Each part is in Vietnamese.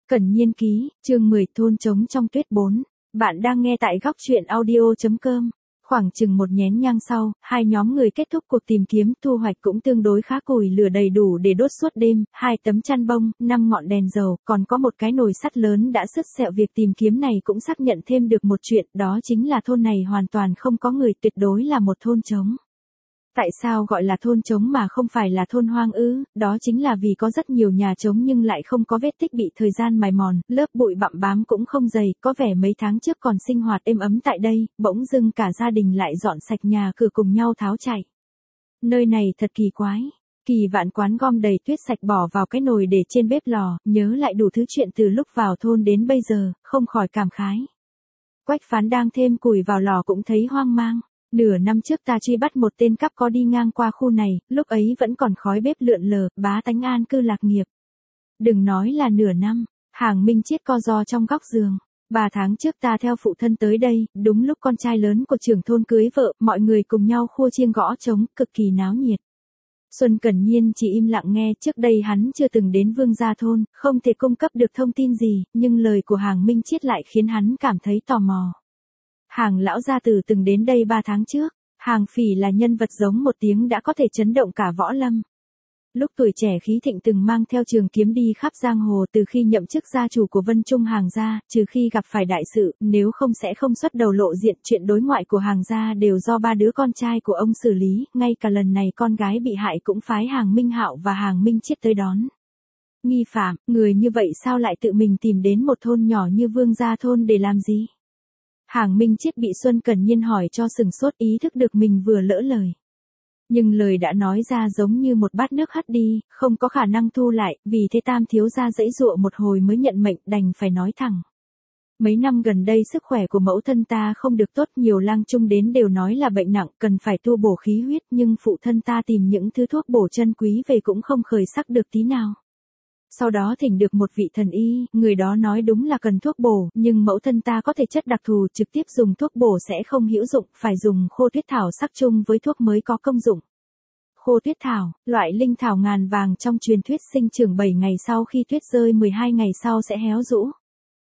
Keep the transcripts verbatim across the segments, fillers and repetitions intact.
Cẩn Nhiên ký, chương mười thôn trống trong tuyết bốn. Bạn đang nghe tại góc truyện audio.com. Khoảng chừng một nhén nhang sau, hai nhóm người kết thúc cuộc tìm kiếm, thu hoạch cũng tương đối khá, củi lửa đầy đủ để đốt suốt đêm, hai tấm chăn bông, năm ngọn đèn dầu, còn có một cái nồi sắt lớn đã sứt sẹo. Việc tìm kiếm này cũng xác nhận thêm được một chuyện, đó chính là thôn này hoàn toàn không có người, tuyệt đối là một thôn trống. Tại sao gọi là thôn trống mà không phải là thôn hoang ư? Đó chính là vì có rất nhiều nhà trống nhưng lại không có vết tích bị thời gian mài mòn, lớp bụi bặm bám cũng không dày, có vẻ mấy tháng trước còn sinh hoạt êm ấm tại đây, bỗng dưng cả gia đình lại dọn sạch nhà cửa cùng nhau tháo chạy. Nơi này thật kỳ quái. Kỳ Vạn Quán gom đầy tuyết sạch bỏ vào cái nồi để trên bếp lò, nhớ lại đủ thứ chuyện từ lúc vào thôn đến bây giờ, không khỏi cảm khái. Quách Phán đang thêm củi vào lò cũng thấy hoang mang. Nửa năm trước ta truy bắt một tên cắp có đi ngang qua khu này, lúc ấy vẫn còn khói bếp lượn lờ, bá tánh an cư lạc nghiệp. Đừng nói là nửa năm, Hàng Minh Chiết co ro trong góc giường. Ba tháng trước ta theo phụ thân tới đây, đúng lúc con trai lớn của trưởng thôn cưới vợ, mọi người cùng nhau khua chiêng gõ trống, cực kỳ náo nhiệt. Xuân Cẩn Nhiên chỉ im lặng nghe, trước đây hắn chưa từng đến Vương Gia thôn, không thể cung cấp được thông tin gì, nhưng lời của Hàng Minh Chiết lại khiến hắn cảm thấy tò mò. Hàng lão gia tử từng đến đây ba tháng trước, Hàng Phỉ là nhân vật giống một tiếng đã có thể chấn động cả võ lâm. Lúc tuổi trẻ khí thịnh từng mang theo trường kiếm đi khắp giang hồ, từ khi nhậm chức gia chủ của Vân Trung Hàng gia, trừ khi gặp phải đại sự, nếu không sẽ không xuất đầu lộ diện. Chuyện đối ngoại của Hàng gia đều do ba đứa con trai của ông xử lý, ngay cả lần này con gái bị hại cũng phái Hàng Minh Hạo và Hàng Minh Chiết tới đón. Nghi phạm, người như vậy sao lại tự mình tìm đến một thôn nhỏ như Vương Gia thôn để làm gì? Hàng Minh Chiết bị Xuân Cẩn Nhiên hỏi cho sừng sốt, ý thức được mình vừa lỡ lời. Nhưng lời đã nói ra giống như một bát nước hắt đi, không có khả năng thu lại, vì thế Tam thiếu gia giãy giụa một hồi mới nhận mệnh, đành phải nói thẳng. Mấy năm gần đây sức khỏe của mẫu thân ta không được tốt, nhiều lang trung đến đều nói là bệnh nặng, cần phải tu bổ khí huyết, nhưng phụ thân ta tìm những thứ thuốc bổ chân quý về cũng không khởi sắc được tí nào. Sau đó thỉnh được một vị thần y, người đó nói đúng là cần thuốc bổ, nhưng mẫu thân ta có thể chất đặc thù, trực tiếp dùng thuốc bổ sẽ không hữu dụng, phải dùng khô tuyết thảo sắc chung với thuốc mới có công dụng. Khô tuyết thảo, loại linh thảo ngàn vàng trong truyền thuyết, sinh trưởng bảy ngày sau khi tuyết rơi, mười hai ngày sau sẽ héo rũ.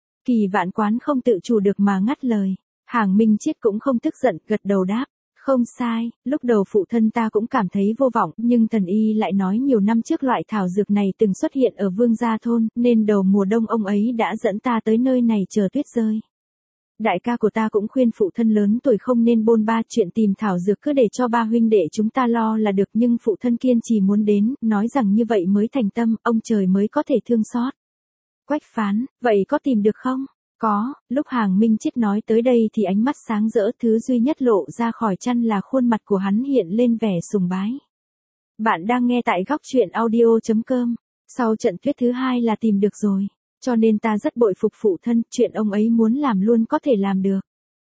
Kỳ Vạn Quán không tự chủ được mà ngắt lời. Hàng Minh Chiết cũng không tức giận, gật đầu đáp. Không sai, lúc đầu phụ thân ta cũng cảm thấy vô vọng, nhưng thần y lại nói nhiều năm trước loại thảo dược này từng xuất hiện ở Vương Gia thôn, nên đầu mùa đông ông ấy đã dẫn ta tới nơi này chờ tuyết rơi. Đại ca của ta cũng khuyên phụ thân lớn tuổi không nên bôn ba, chuyện tìm thảo dược cứ để cho ba huynh đệ chúng ta lo là được, nhưng phụ thân kiên trì muốn đến, nói rằng như vậy mới thành tâm, ông trời mới có thể thương xót. Quách Phán, vậy có tìm được không? Có, lúc Hàng Minh Chiết nói tới đây thì ánh mắt sáng rỡ, thứ duy nhất lộ ra khỏi chăn là khuôn mặt của hắn hiện lên vẻ sùng bái. Bạn đang nghe tại góc truyện audio.com. Sau trận tuyết thứ hai là tìm được rồi, cho nên ta rất bội phục phụ thân, chuyện ông ấy muốn làm luôn có thể làm được.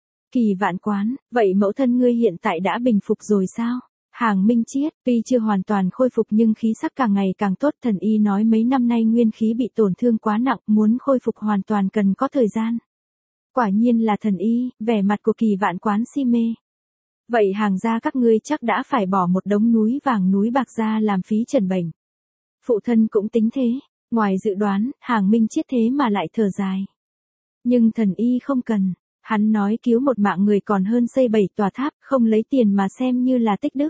Kỳ Vạn Quán, vậy mẫu thân ngươi hiện tại đã bình phục rồi sao? Hàng Minh Chiết, tuy chưa hoàn toàn khôi phục nhưng khí sắc càng ngày càng tốt, thần y nói mấy năm nay nguyên khí bị tổn thương quá nặng, muốn khôi phục hoàn toàn cần có thời gian. Quả nhiên là thần y, vẻ mặt của Kỳ Vạn Quán si mê. Vậy Hàng gia các ngươi chắc đã phải bỏ một đống núi vàng núi bạc ra làm phí trần bệnh. Phụ thân cũng tính thế, ngoài dự đoán, Hàng Minh Chiết thế mà lại thở dài. Nhưng thần y không cần. Hắn nói cứu một mạng người còn hơn xây bảy tòa tháp, không lấy tiền mà xem như là tích đức.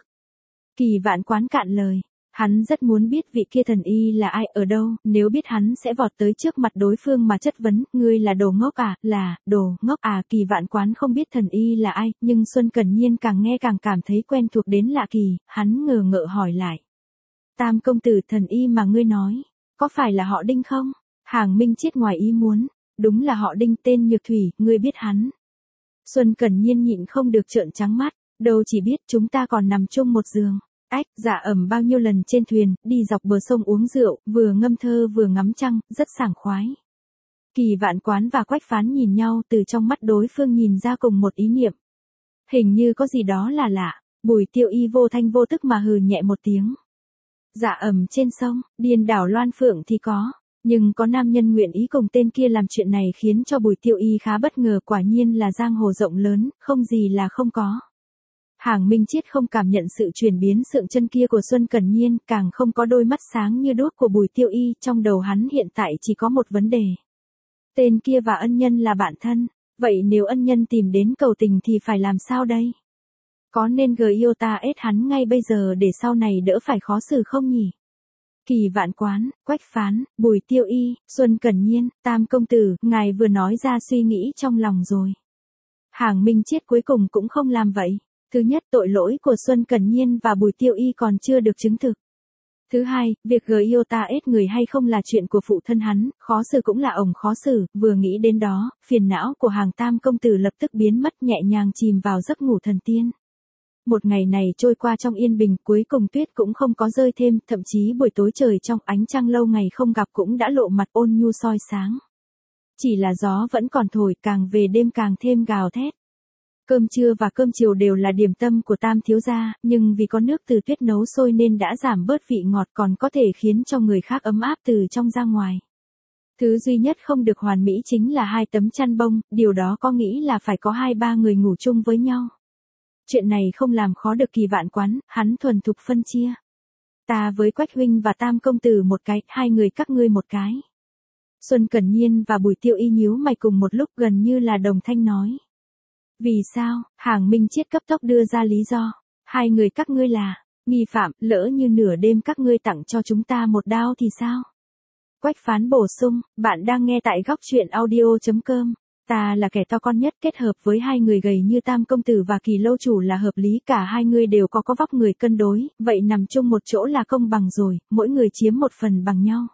Kỳ Vạn Quán cạn lời. Hắn rất muốn biết vị kia thần y là ai, ở đâu, nếu biết hắn sẽ vọt tới trước mặt đối phương mà chất vấn, ngươi là đồ ngốc à, là, đồ ngốc à. Kỳ Vạn Quán không biết thần y là ai, nhưng Xuân Cẩn Nhiên càng nghe càng cảm thấy quen thuộc đến lạ kỳ, hắn ngờ ngợ hỏi lại. Tam công tử thần y mà ngươi nói, có phải là họ Đinh không? Hàng Minh Chiết ngoài ý muốn. Đúng là họ Đinh, tên Nhược Thủy, ngươi biết hắn. Xuân Cẩn Nhiên nhịn không được trợn trắng mắt, đâu chỉ biết, chúng ta còn nằm chung một giường. Ách, Dạ Ẩm bao nhiêu lần trên thuyền, đi dọc bờ sông uống rượu, vừa ngâm thơ vừa ngắm trăng, rất sảng khoái. Kỳ Vạn Quán và Quách Phán nhìn nhau, từ trong mắt đối phương nhìn ra cùng một ý niệm. Hình như có gì đó là lạ, Bùi Tiêu Y vô thanh vô tức mà hừ nhẹ một tiếng. Dạ Ẩm trên sông, điên đảo Loan Phượng thì có. Nhưng có nam nhân nguyện ý cùng tên kia làm chuyện này khiến cho Bùi Tiêu Y khá bất ngờ, quả nhiên là giang hồ rộng lớn, không gì là không có. Hàng Minh Chiết không cảm nhận sự chuyển biến sượng chân kia của Xuân Cẩn Nhiên, càng không có đôi mắt sáng như đuốc của Bùi Tiêu Y, trong đầu hắn hiện tại chỉ có một vấn đề. Tên kia và ân nhân là bạn thân, vậy nếu ân nhân tìm đến cầu tình thì phải làm sao đây? Có nên gờ yêu ta ết hắn ngay bây giờ để sau này đỡ phải khó xử không nhỉ? Kỳ Vạn Quán, Quách Phán, Bùi Tiêu Y, Xuân Cẩn Nhiên, Tam công tử, ngài vừa nói ra suy nghĩ trong lòng rồi. Hàng Minh Chiết cuối cùng cũng không làm vậy. Thứ nhất, tội lỗi của Xuân Cẩn Nhiên và Bùi Tiêu Y còn chưa được chứng thực. Thứ hai, việc gờ yêu ta ết người hay không là chuyện của phụ thân hắn, khó xử cũng là ổng khó xử, vừa nghĩ đến đó, phiền não của hàng Tam công tử lập tức biến mất, nhẹ nhàng chìm vào giấc ngủ thần tiên. Một ngày này trôi qua trong yên bình, cuối cùng tuyết cũng không có rơi thêm, thậm chí buổi tối trời trong ánh trăng lâu ngày không gặp cũng đã lộ mặt ôn nhu soi sáng. Chỉ là gió vẫn còn thổi, càng về đêm càng thêm gào thét. Cơm trưa và cơm chiều đều là điểm tâm của Tam thiếu gia, nhưng vì có nước từ tuyết nấu sôi nên đã giảm bớt vị ngọt, còn có thể khiến cho người khác ấm áp từ trong ra ngoài. Thứ duy nhất không được hoàn mỹ chính là hai tấm chăn bông, điều đó có nghĩ là phải có hai ba người ngủ chung với nhau. Chuyện này không làm khó được Kỳ Vạn Quán, hắn thuần thục phân chia. Ta với Quách huynh và Tam công tử một cái, hai người các ngươi một cái. Xuân Cẩn Nhiên và Bùi Tiêu Y nhíu mày cùng một lúc, gần như là đồng thanh nói. Vì sao? Hàng Minh Chiết cấp tốc đưa ra lý do. Hai người các ngươi là nghi phạm, lỡ như nửa đêm các ngươi tặng cho chúng ta một đao thì sao? Quách Phán bổ sung, bạn đang nghe tại góc truyện audio chấm com. Ta là kẻ to con nhất, kết hợp với hai người gầy như Tam công tử và Kỳ lâu chủ là hợp lý, cả hai người đều có có vóc người cân đối, vậy nằm chung một chỗ là công bằng rồi, mỗi người chiếm một phần bằng nhau.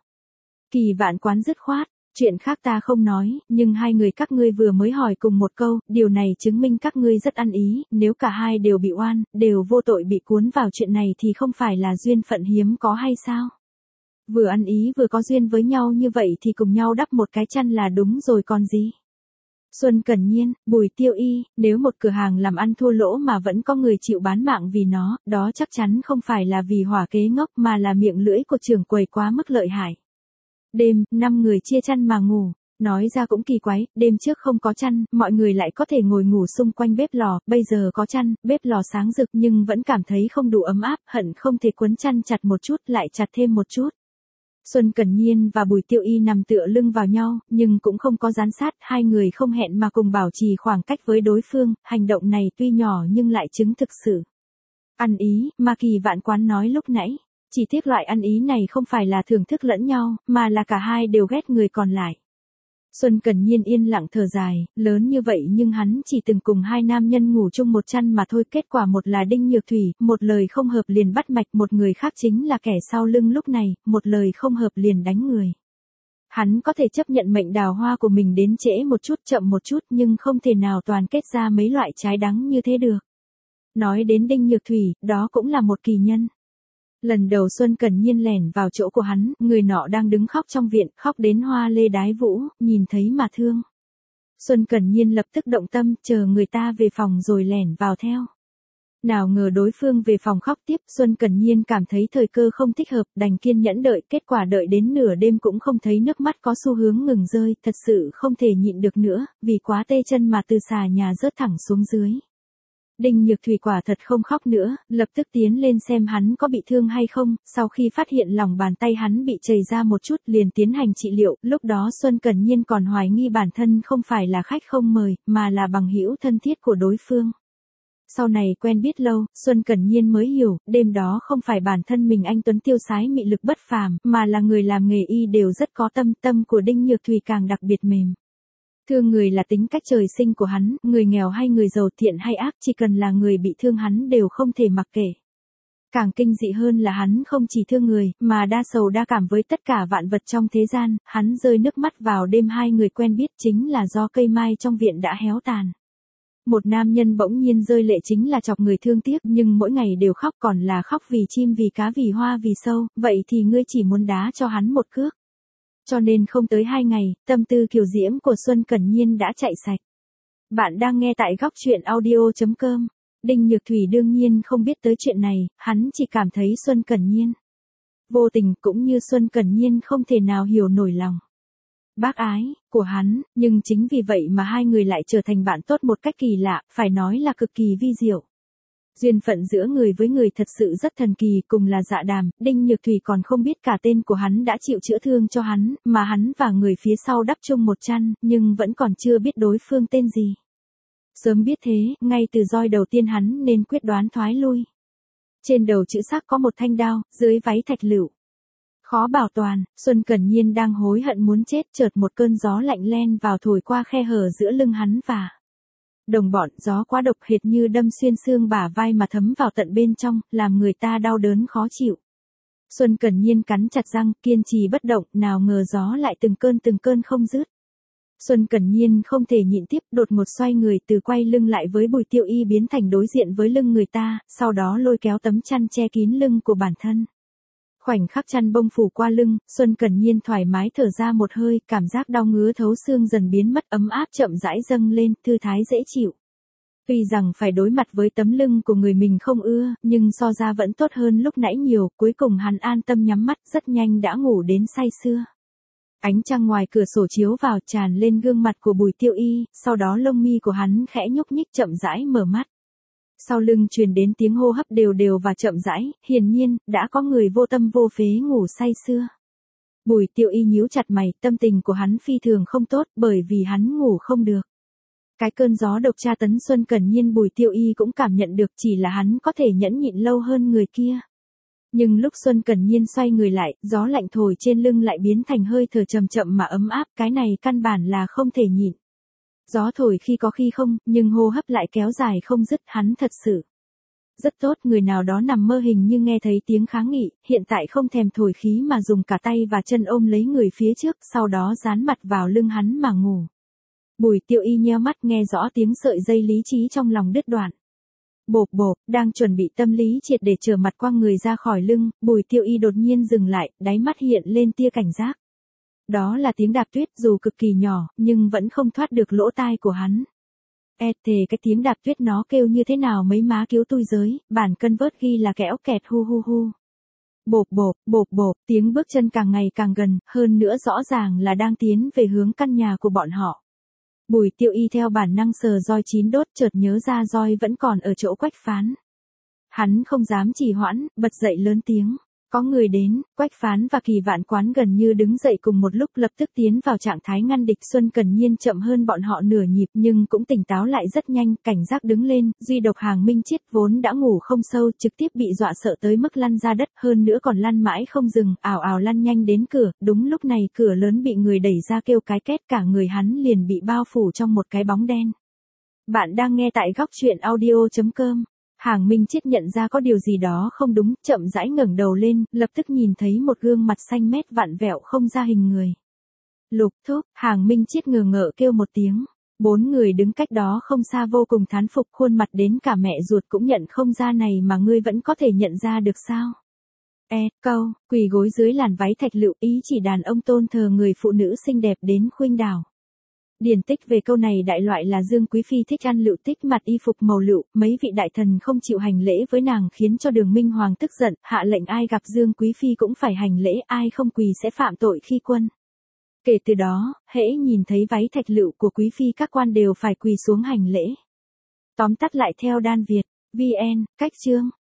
Kỳ Vạn Quán dứt khoát, chuyện khác ta không nói, nhưng hai người các ngươi vừa mới hỏi cùng một câu, điều này chứng minh các ngươi rất ăn ý, nếu cả hai đều bị oan, đều vô tội bị cuốn vào chuyện này thì không phải là duyên phận hiếm có hay sao? Vừa ăn ý vừa có duyên với nhau như vậy thì cùng nhau đắp một cái chăn là đúng rồi còn gì. Xuân Cẩn Nhiên, Bùi Tiêu Y, nếu một cửa hàng làm ăn thua lỗ mà vẫn có người chịu bán mạng vì nó, đó chắc chắn không phải là vì hỏa kế ngốc mà là miệng lưỡi của trưởng quầy quá mức lợi hại. Đêm, năm người chia chăn mà ngủ, nói ra cũng kỳ quái, đêm trước không có chăn, mọi người lại có thể ngồi ngủ xung quanh bếp lò, bây giờ có chăn, bếp lò sáng rực nhưng vẫn cảm thấy không đủ ấm áp, hận không thể quấn chăn chặt một chút lại chặt thêm một chút. Xuân Cẩn Nhiên và Bùi Tiêu Y nằm tựa lưng vào nhau, nhưng cũng không có dán sát, hai người không hẹn mà cùng bảo trì khoảng cách với đối phương, hành động này tuy nhỏ nhưng lại chứng thực sự ăn ý, mà Kỳ Vạn Quán nói lúc nãy. Chỉ tiếc loại ăn ý này không phải là thưởng thức lẫn nhau, mà là cả hai đều ghét người còn lại. Xuân Cẩn Nhiên yên lặng thở dài, lớn như vậy nhưng hắn chỉ từng cùng hai nam nhân ngủ chung một chăn mà thôi, kết quả một là Đinh Nhược Thủy, một lời không hợp liền bắt mạch, một người khác chính là kẻ sau lưng lúc này, một lời không hợp liền đánh người. Hắn có thể chấp nhận mệnh đào hoa của mình đến trễ một chút, chậm một chút, nhưng không thể nào toàn kết ra mấy loại trái đắng như thế được. Nói đến Đinh Nhược Thủy, đó cũng là một kỳ nhân. Lần đầu Xuân Cẩn Nhiên lẻn vào chỗ của hắn, người nọ đang đứng khóc trong viện, khóc đến hoa lê đái vũ, nhìn thấy mà thương. Xuân Cẩn Nhiên lập tức động tâm, chờ người ta về phòng rồi lẻn vào theo. Nào ngờ đối phương về phòng khóc tiếp, Xuân Cẩn Nhiên cảm thấy thời cơ không thích hợp, đành kiên nhẫn đợi, kết quả đợi đến nửa đêm cũng không thấy nước mắt có xu hướng ngừng rơi, thật sự không thể nhịn được nữa, vì quá tê chân mà từ xà nhà rớt thẳng xuống dưới. Đinh Nhược Thủy quả thật không khóc nữa, lập tức tiến lên xem hắn có bị thương hay không, sau khi phát hiện lòng bàn tay hắn bị chảy ra một chút liền tiến hành trị liệu, lúc đó Xuân Cẩn Nhiên còn hoài nghi bản thân không phải là khách không mời, mà là bằng hữu thân thiết của đối phương. Sau này quen biết lâu, Xuân Cẩn Nhiên mới hiểu, đêm đó không phải bản thân mình anh tuấn tiêu sái mị lực bất phàm, mà là người làm nghề y đều rất có tâm, tâm của Đinh Nhược Thủy càng đặc biệt mềm. Thương người là tính cách trời sinh của hắn, người nghèo hay người giàu, thiện hay ác, chỉ cần là người bị thương hắn đều không thể mặc kệ. Càng kinh dị hơn là hắn không chỉ thương người, mà đa sầu đa cảm với tất cả vạn vật trong thế gian, hắn rơi nước mắt vào đêm hai người quen biết chính là do cây mai trong viện đã héo tàn. Một nam nhân bỗng nhiên rơi lệ chính là chọc người thương tiếc, nhưng mỗi ngày đều khóc, còn là khóc vì chim vì cá vì hoa vì sâu, vậy thì ngươi chỉ muốn đá cho hắn một cước. Cho nên không tới hai ngày, tâm tư kiều diễm của Xuân Cẩn Nhiên đã chạy sạch. Bạn đang nghe tại góc truyện audio chấm com. Đinh Nhược Thủy đương nhiên không biết tới chuyện này, hắn chỉ cảm thấy Xuân Cẩn Nhiên vô tình, cũng như Xuân Cẩn Nhiên không thể nào hiểu nổi lòng bác ái của hắn, nhưng chính vì vậy mà hai người lại trở thành bạn tốt một cách kỳ lạ, phải nói là cực kỳ vi diệu. Duyên phận giữa người với người thật sự rất thần kỳ, cùng là Dạ Đàm, Đinh Nhược Thủy còn không biết cả tên của hắn đã chịu chữa thương cho hắn, mà hắn và người phía sau đắp chung một chăn, nhưng vẫn còn chưa biết đối phương tên gì. Sớm biết thế, ngay từ roi đầu tiên hắn nên quyết đoán thoái lui. Trên đầu chữ sắc có một thanh đao, dưới váy thạch lựu. Khó bảo toàn, Xuân Cẩn Nhiên đang hối hận muốn chết, chợt một cơn gió lạnh len vào thổi qua khe hở giữa lưng hắn và đồng bọn. Gió quá độc, hệt như đâm xuyên xương bả vai mà thấm vào tận bên trong, làm người ta đau đớn khó chịu. Xuân Cẩn Nhiên cắn chặt răng, kiên trì bất động, nào ngờ gió lại từng cơn từng cơn không dứt. Xuân Cẩn Nhiên không thể nhịn tiếp, đột ngột xoay người, từ quay lưng lại với Bùi Tiêu Y biến thành đối diện với lưng người ta, sau đó lôi kéo tấm chăn che kín lưng của bản thân. Khoảnh khắc chăn bông phủ qua lưng, Xuân Cẩn Nhiên thoải mái thở ra một hơi, cảm giác đau ngứa thấu xương dần biến mất, ấm áp chậm rãi dâng lên, thư thái dễ chịu. Tuy rằng phải đối mặt với tấm lưng của người mình không ưa, nhưng so ra vẫn tốt hơn lúc nãy nhiều, cuối cùng hắn an tâm nhắm mắt, rất nhanh đã ngủ đến say sưa. Ánh trăng ngoài cửa sổ chiếu vào, tràn lên gương mặt của Bùi Tiêu Y, sau đó lông mi của hắn khẽ nhúc nhích, chậm rãi mở mắt. Sau lưng truyền đến tiếng hô hấp đều đều và chậm rãi, hiển nhiên, đã có người vô tâm vô phế ngủ say sưa. Bùi Tiêu Y nhíu chặt mày, tâm tình của hắn phi thường không tốt, bởi vì hắn ngủ không được. Cái cơn gió độc tra tấn Xuân Cẩn Nhiên Bùi Tiêu Y cũng cảm nhận được, chỉ là hắn có thể nhẫn nhịn lâu hơn người kia. Nhưng lúc Xuân Cẩn Nhiên xoay người lại, gió lạnh thổi trên lưng lại biến thành hơi thở chậm chậm mà ấm áp, cái này căn bản là không thể nhịn. Gió thổi khi có khi không, nhưng hô hấp lại kéo dài không dứt, hắn thật sự rất tốt. Người nào đó nằm mơ hình như nghe thấy tiếng kháng nghị, hiện tại không thèm thổi khí mà dùng cả tay và chân ôm lấy người phía trước, sau đó dán mặt vào lưng hắn mà ngủ. Bùi Tiêu Y nheo mắt, nghe rõ tiếng sợi dây lý trí trong lòng đứt đoạn. Bộp bộp, đang chuẩn bị tâm lý triệt để trở mặt quăng người ra khỏi lưng, Bùi Tiêu Y đột nhiên dừng lại, đáy mắt hiện lên tia cảnh giác. Đó là tiếng đạp tuyết, dù cực kỳ nhỏ, nhưng vẫn không thoát được lỗ tai của hắn. E thề cái tiếng đạp tuyết nó kêu như thế nào mấy má cứu tôi giới, bản cân vớt ghi là kẽo kẹt hu hu hu. Bộp bộp, bộp bộp, tiếng bước chân càng ngày càng gần, hơn nữa rõ ràng là đang tiến về hướng căn nhà của bọn họ. Bùi Tiêu Y theo bản năng sờ roi chín đốt, chợt nhớ ra roi vẫn còn ở chỗ Quách Phán. Hắn không dám trì hoãn, bật dậy lớn tiếng. Có người đến, Quách Phán và Kỳ Vạn Quán gần như đứng dậy cùng một lúc, lập tức tiến vào trạng thái ngăn địch. Xuân Cẩn Nhiên chậm hơn bọn họ nửa nhịp nhưng cũng tỉnh táo lại rất nhanh, cảnh giác đứng lên, duy độc Hàng Minh Chiết vốn đã ngủ không sâu, trực tiếp bị dọa sợ tới mức lăn ra đất, hơn nữa còn lăn mãi không dừng, ào ào lăn nhanh đến cửa. Đúng lúc này cửa lớn bị người đẩy ra kêu cái két, cả người hắn liền bị bao phủ trong một cái bóng đen. Bạn đang nghe tại góc truyện audio chấm com. Hàng Minh Chiết nhận ra có điều gì đó không đúng, chậm rãi ngẩng đầu lên, lập tức nhìn thấy một gương mặt xanh mét vặn vẹo không ra hình người. Lục Thúc, Hàng Minh Chiết ngờ ngợ kêu một tiếng. Bốn người đứng cách đó không xa vô cùng thán phục, khuôn mặt đến cả mẹ ruột cũng nhận không ra, này mà ngươi vẫn có thể nhận ra được sao? E, câu, quỳ gối dưới làn váy thạch lựu, ý chỉ đàn ông tôn thờ người phụ nữ xinh đẹp đến khuynh đảo. Điển tích về câu này đại loại là Dương Quý Phi thích ăn lựu, tích mặt y phục màu lựu, mấy vị đại thần không chịu hành lễ với nàng khiến cho Đường Minh Hoàng tức giận, hạ lệnh ai gặp Dương Quý Phi cũng phải hành lễ, ai không quỳ sẽ phạm tội khi quân. Kể từ đó, hễ nhìn thấy váy thạch lựu của Quý Phi các quan đều phải quỳ xuống hành lễ. Tóm tắt lại theo Đan Việt, vê en, cách chương.